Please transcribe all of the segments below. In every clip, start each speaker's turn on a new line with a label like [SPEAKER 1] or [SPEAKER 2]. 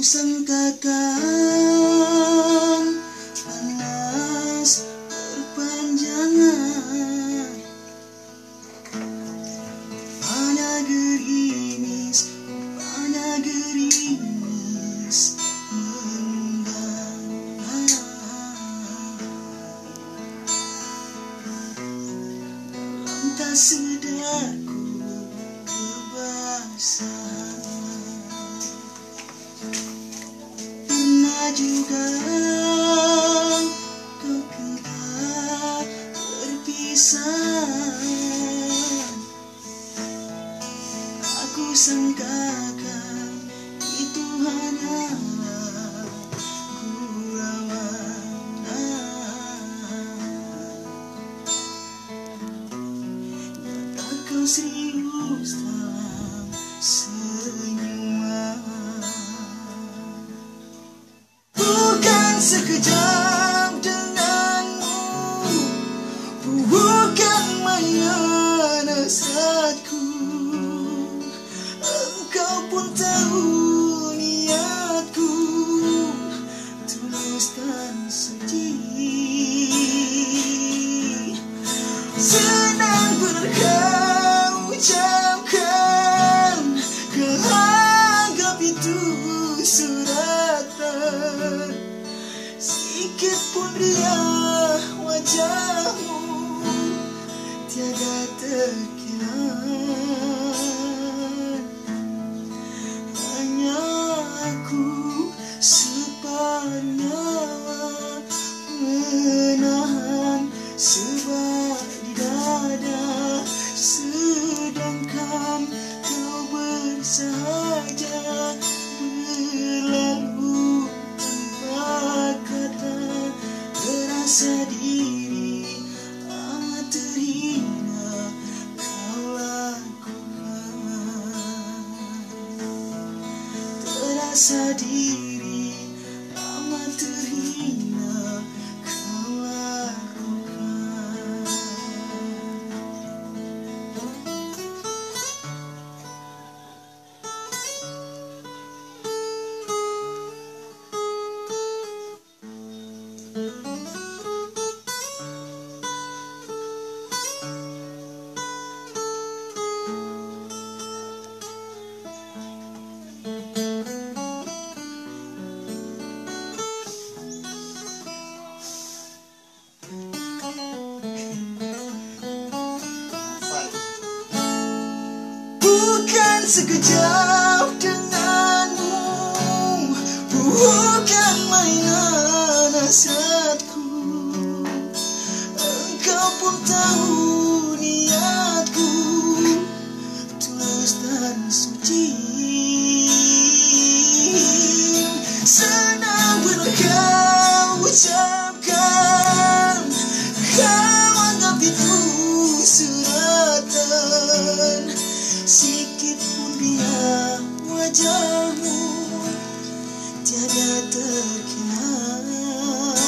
[SPEAKER 1] Kusangkakan panas berpanjangan, rupanya gerimis mengganggu. Dalam tak sadarku kebasahan. Pernah juga kau kena berpisah. Aku sangkakan itu hanyalah gurauan. Nyata kau serius dalam senyuman. Bukan sekejap denganmu, bukan mainan hasratku. Engkau pun tahu niatku tulus dan suci. Senang benar kau ucapkan, kau anggap itu suratan. Sikit pun riang wajahmu tiada terkilat. Hanya aku separuh nyawa menahan sebab di dada, sedangkan kau bersahaja berlalu tanpa kata. Terasa diri amat terhina kau lakukan. Terasa diri amat terhina kau lakukan. Bukan sekejap denganmu, bukan mainan hasratku. Engkau pun tahu niatku tulus dan suci. Senang benar kau ucapkan, kau anggap itu suratan. Sikit pun riang wajahmu tiada terkilat.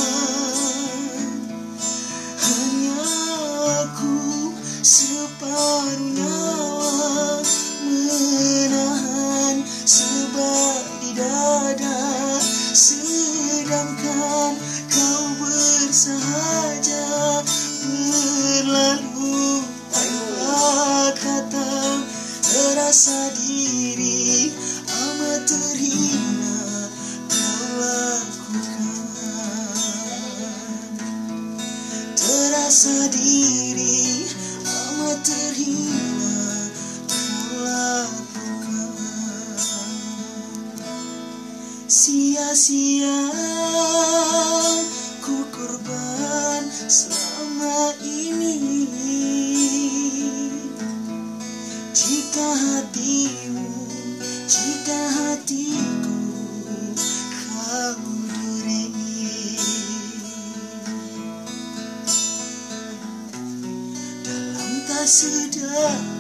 [SPEAKER 1] Hanya aku separuh nyawa menahan sebab di dada, sedangkan kau bersahaja berlalu tanpa kata. Terasa diri amat terhina kau lakukan. Terasa diri amat terhina kau lakukan. Sia-sia ku korban selama ini. Jika hatimu, jika hatiku kau duri. Dalam tak sedar